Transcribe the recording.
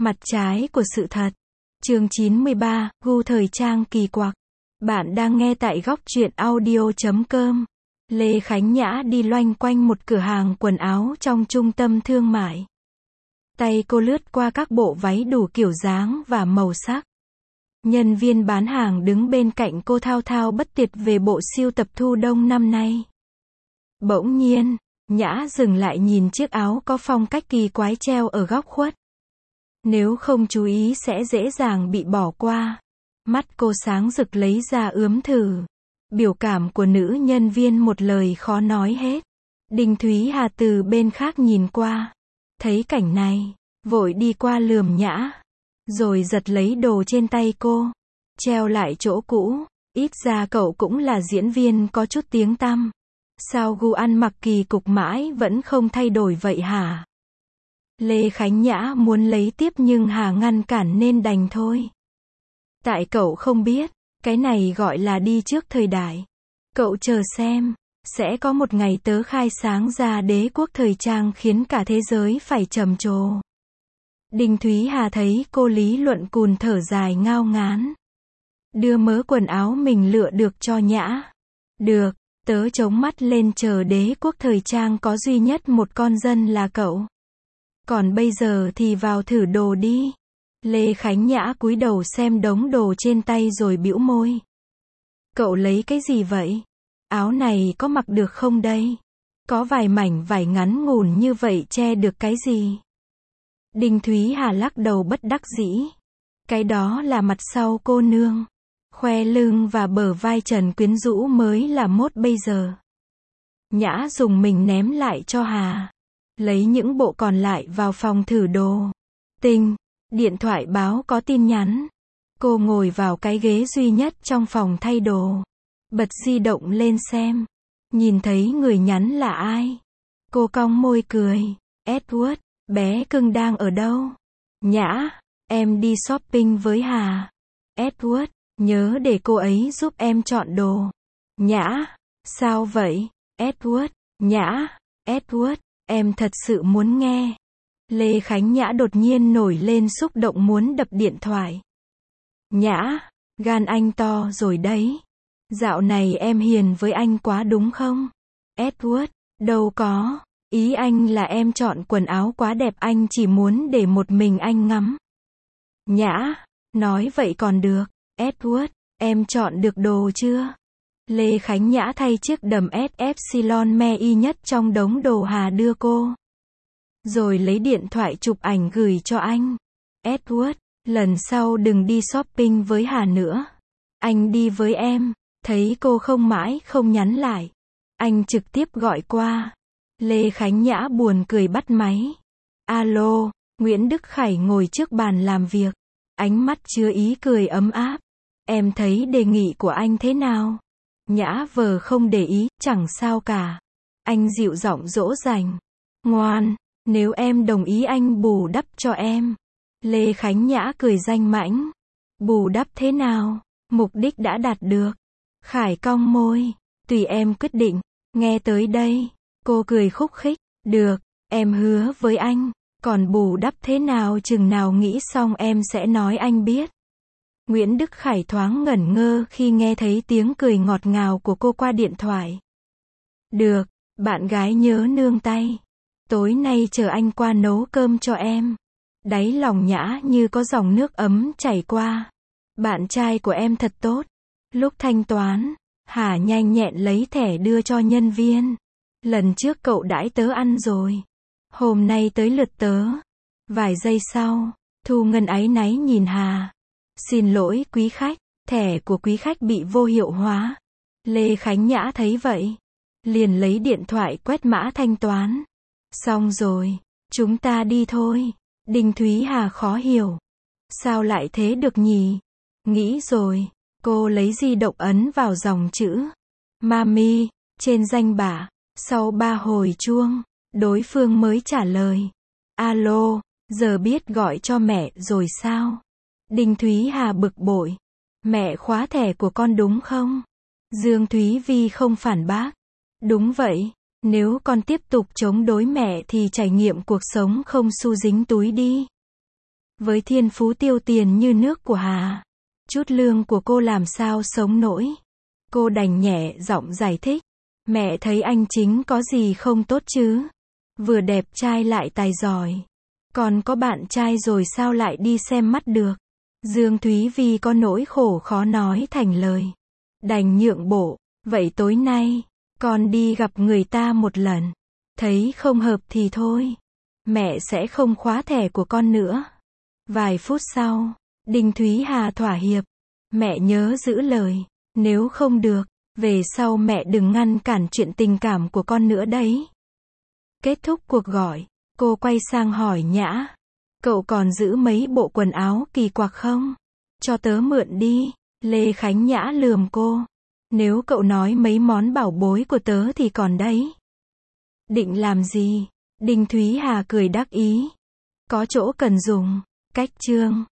Mặt trái của sự thật. Chương 93, gu thời trang kỳ quặc. Bạn đang nghe tại góc truyện audio.com. Lê Khánh Nhã đi loanh quanh một cửa hàng quần áo trong trung tâm thương mại. Tay cô lướt qua các bộ váy đủ kiểu dáng và màu sắc. Nhân viên bán hàng đứng bên cạnh cô thao thao bất tuyệt về bộ sưu tập thu đông năm nay. Bỗng nhiên, Nhã dừng lại nhìn chiếc áo có phong cách kỳ quái treo ở góc khuất. Nếu không chú ý sẽ dễ dàng bị bỏ qua. Mắt cô sáng rực lấy ra ướm thử. Biểu cảm của nữ nhân viên một lời khó nói hết. Đinh Thúy Hà từ bên khác nhìn qua. Thấy cảnh này, vội đi qua lườm Nhã. Rồi giật lấy đồ trên tay cô. Treo lại chỗ cũ. Ít ra cậu cũng là diễn viên có chút tiếng tăm. Sao gu ăn mặc kỳ cục mãi vẫn không thay đổi vậy hả? Lê Khánh Nhã muốn lấy tiếp nhưng Hà ngăn cản nên đành thôi. Tại cậu không biết, cái này gọi là đi trước thời đại. Cậu chờ xem, sẽ có một ngày tớ khai sáng ra đế quốc thời trang khiến cả thế giới phải trầm trồ. Đinh Thúy Hà thấy cô lý luận cùn thở dài ngao ngán. Đưa mớ quần áo mình lựa được cho Nhã. Được, tớ chống mắt lên chờ đế quốc thời trang có duy nhất một con dân là cậu. Còn bây giờ thì vào thử đồ đi. Lê Khánh Nhã cúi đầu xem đống đồ trên tay rồi bĩu môi. Cậu lấy cái gì vậy? Áo này có mặc được không đây? Có vài mảnh vải ngắn ngủn như vậy che được cái gì? Đinh Thúy Hà lắc đầu bất đắc dĩ. Cái đó là mặt sau cô nương. Khoe lưng và bờ vai trần quyến rũ mới là mốt bây giờ. Nhã dùng mình ném lại cho Hà. Lấy những bộ còn lại vào phòng thử đồ. Tinh, điện thoại báo có tin nhắn. Cô ngồi vào cái ghế duy nhất trong phòng thay đồ. Bật di động lên xem. Nhìn thấy người nhắn là ai. Cô cong môi cười. Edward, bé cưng đang ở đâu? Nhã, em đi shopping với Hà. Edward, nhớ để cô ấy giúp em chọn đồ. Nhã, sao vậy? Edward, Nhã, Edward, em thật sự muốn nghe. Lê Khánh Nhã đột nhiên nổi lên xúc động muốn đập điện thoại. Nhã, gan anh to rồi đấy. Dạo này em hiền với anh quá đúng không? Edward, đâu có. Ý anh là em chọn quần áo quá đẹp anh chỉ muốn để một mình anh ngắm. Nhã, nói vậy còn được. Edward, em chọn được đồ chưa? Lê Khánh Nhã thay chiếc đầm S Epsilon me y nhất trong đống đồ Hà đưa cô. Rồi lấy điện thoại chụp ảnh gửi cho anh. Edward, lần sau đừng đi shopping với Hà nữa. Anh đi với em. Thấy cô không mãi không nhắn lại. Anh trực tiếp gọi qua. Lê Khánh Nhã buồn cười bắt máy. Alo, Nguyễn Đức Khải ngồi trước bàn làm việc. Ánh mắt chứa ý cười ấm áp. Em thấy đề nghị của anh thế nào? Nhã vờ không để ý, chẳng sao cả. Anh dịu giọng dỗ dành. Ngoan, nếu em đồng ý anh bù đắp cho em. Lê Khánh Nhã cười danh mãnh. Bù đắp thế nào? Mục đích đã đạt được. Khải cong môi. Tùy em quyết định. Nghe tới đây, cô cười khúc khích. Được, em hứa với anh. Còn bù đắp thế nào chừng nào nghĩ xong em sẽ nói anh biết. Nguyễn Đức Khải thoáng ngẩn ngơ khi nghe thấy tiếng cười ngọt ngào của cô qua điện thoại. Được, bạn gái nhớ nương tay. Tối nay chờ anh qua nấu cơm cho em. Đáy lòng Nhã như có dòng nước ấm chảy qua. Bạn trai của em thật tốt. Lúc thanh toán, Hà nhanh nhẹn lấy thẻ đưa cho nhân viên. Lần trước cậu đãi tớ ăn rồi. Hôm nay tới lượt tớ. Vài giây sau, Thu Ngân áy náy nhìn Hà. Xin lỗi quý khách, thẻ của quý khách bị vô hiệu hóa. Lê Khánh Nhã thấy vậy. Liền lấy điện thoại quét mã thanh toán. Xong rồi, chúng ta đi thôi. Đinh Thúy Hà khó hiểu. Sao lại thế được nhỉ? Nghĩ rồi, cô lấy di động ấn vào dòng chữ. Mami, trên danh bạ. Sau 3 hồi chuông, đối phương mới trả lời. Alo, giờ biết gọi cho mẹ rồi sao? Đinh Thúy Hà bực bội. Mẹ khóa thẻ của con đúng không? Dương Thúy Vi không phản bác. Đúng vậy, nếu con tiếp tục chống đối mẹ thì trải nghiệm cuộc sống không xu dính túi đi. Với thiên phú tiêu tiền như nước của Hà, chút lương của cô làm sao sống nổi. Cô đành nhẹ giọng giải thích. Mẹ thấy anh Chính có gì không tốt chứ. Vừa đẹp trai lại tài giỏi. Còn có bạn trai rồi sao lại đi xem mắt được. Dương Thúy Vi có nỗi khổ khó nói thành lời. Đành nhượng bộ. Vậy tối nay, con đi gặp người ta một lần. Thấy không hợp thì thôi. Mẹ sẽ không khóa thẻ của con nữa. Vài phút sau, Đinh Thúy Hà thỏa hiệp. Mẹ nhớ giữ lời. Nếu không được, về sau mẹ đừng ngăn cản chuyện tình cảm của con nữa đấy. Kết thúc cuộc gọi, cô quay sang hỏi Nhã. Cậu còn giữ mấy bộ quần áo kỳ quặc không? Cho tớ mượn đi. Lê Khánh Nhã lườm cô. Nếu cậu nói mấy món bảo bối của tớ thì còn đấy. Định làm gì? Đinh Thúy Hà cười đắc ý. Có chỗ cần dùng. Cách chương